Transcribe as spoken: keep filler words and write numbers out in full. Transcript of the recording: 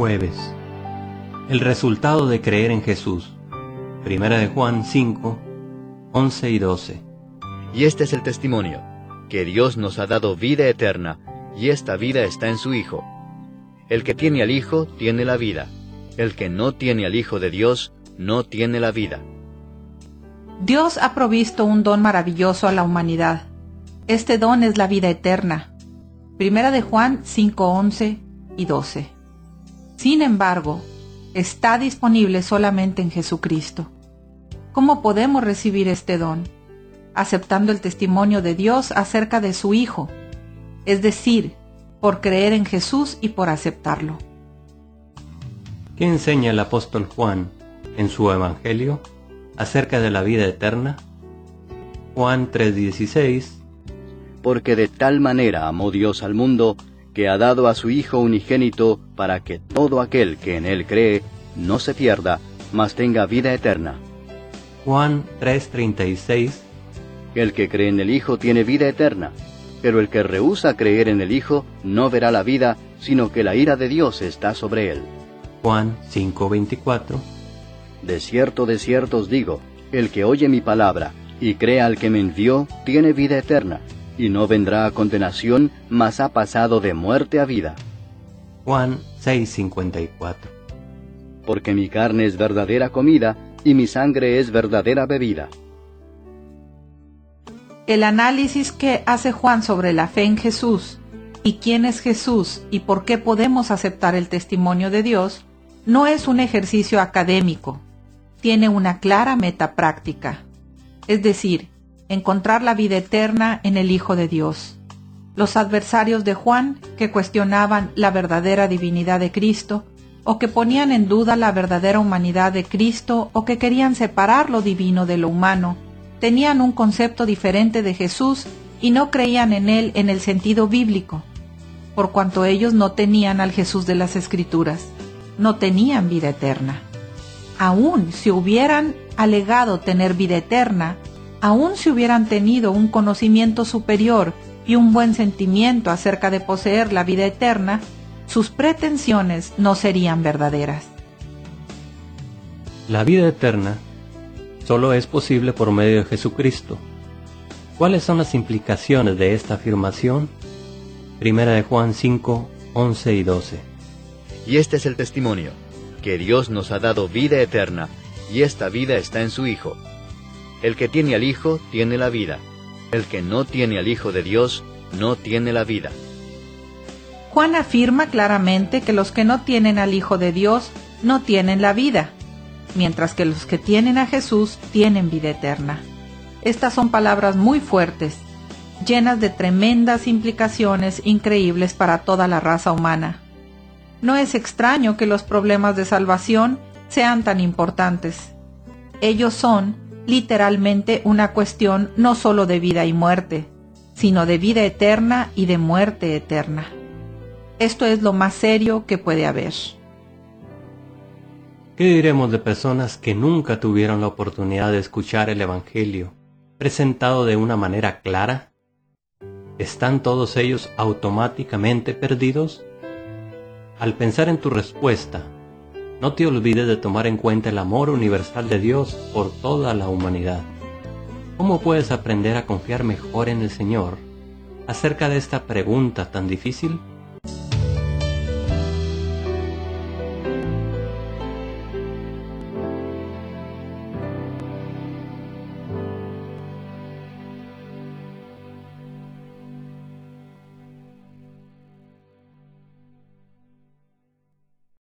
Jueves. El resultado de creer en Jesús. Primera de Juan cinco, once y doce. Y este es el testimonio, que Dios nos ha dado vida eterna, y esta vida está en su Hijo. El que tiene al Hijo tiene la vida. El que no tiene al Hijo de Dios no tiene la vida. Dios ha provisto un don maravilloso a la humanidad. Este don es la vida eterna. Primera de Juan cinco, once y doce. Sin embargo, está disponible solamente en Jesucristo. ¿Cómo podemos recibir este don? Aceptando el testimonio de Dios acerca de su Hijo, es decir, por creer en Jesús y por aceptarlo. ¿Qué enseña el apóstol Juan en su Evangelio acerca de la vida eterna? Juan tres dieciséis. Porque de tal manera amó Dios al mundo, que ha dado a su Hijo unigénito, para que todo aquel que en él cree no se pierda, mas tenga vida eterna. Juan tres treinta y seis. El que cree en el Hijo tiene vida eterna, pero el que rehúsa creer en el Hijo no verá la vida, sino que la ira de Dios está sobre él. Juan cinco veinticuatro. De cierto, de cierto os digo, el que oye mi palabra y crea al que me envió, tiene vida eterna, y no vendrá a condenación, mas ha pasado de muerte a vida. Juan seis cincuenta y cuatro. Porque mi carne es verdadera comida, y mi sangre es verdadera bebida. El análisis que hace Juan sobre la fe en Jesús, y quién es Jesús, y por qué podemos aceptar el testimonio de Dios, no es un ejercicio académico. Tiene una clara meta práctica, es decir, encontrar la vida eterna en el Hijo de Dios. Los adversarios de Juan, que cuestionaban la verdadera divinidad de Cristo, o que ponían en duda la verdadera humanidad de Cristo, o que querían separar lo divino de lo humano, tenían un concepto diferente de Jesús y no creían en Él en el sentido bíblico, por cuanto ellos no tenían al Jesús de las Escrituras, no tenían vida eterna. Aún si hubieran alegado tener vida eterna, aún si hubieran tenido un conocimiento superior y un buen sentimiento acerca de poseer la vida eterna, sus pretensiones no serían verdaderas. La vida eterna solo es posible por medio de Jesucristo. ¿Cuáles son las implicaciones de esta afirmación? Primera de Juan cinco, once y doce. Y este es el testimonio, que Dios nos ha dado vida eterna, y esta vida está en su Hijo. El que tiene al Hijo tiene la vida. El que no tiene al Hijo de Dios no tiene la vida. Juan afirma claramente que los que no tienen al Hijo de Dios no tienen la vida, mientras que los que tienen a Jesús tienen vida eterna. Estas son palabras muy fuertes, llenas de tremendas implicaciones increíbles para toda la raza humana. No es extraño que los problemas de salvación sean tan importantes. Ellos son, literalmente, una cuestión no solo de vida y muerte, sino de vida eterna y de muerte eterna. Esto es lo más serio que puede haber. ¿Qué diremos de personas que nunca tuvieron la oportunidad de escuchar el Evangelio presentado de una manera clara? ¿Están todos ellos automáticamente perdidos? Al pensar en tu respuesta, no te olvides de tomar en cuenta el amor universal de Dios por toda la humanidad. ¿Cómo puedes aprender a confiar mejor en el Señor acerca de esta pregunta tan difícil?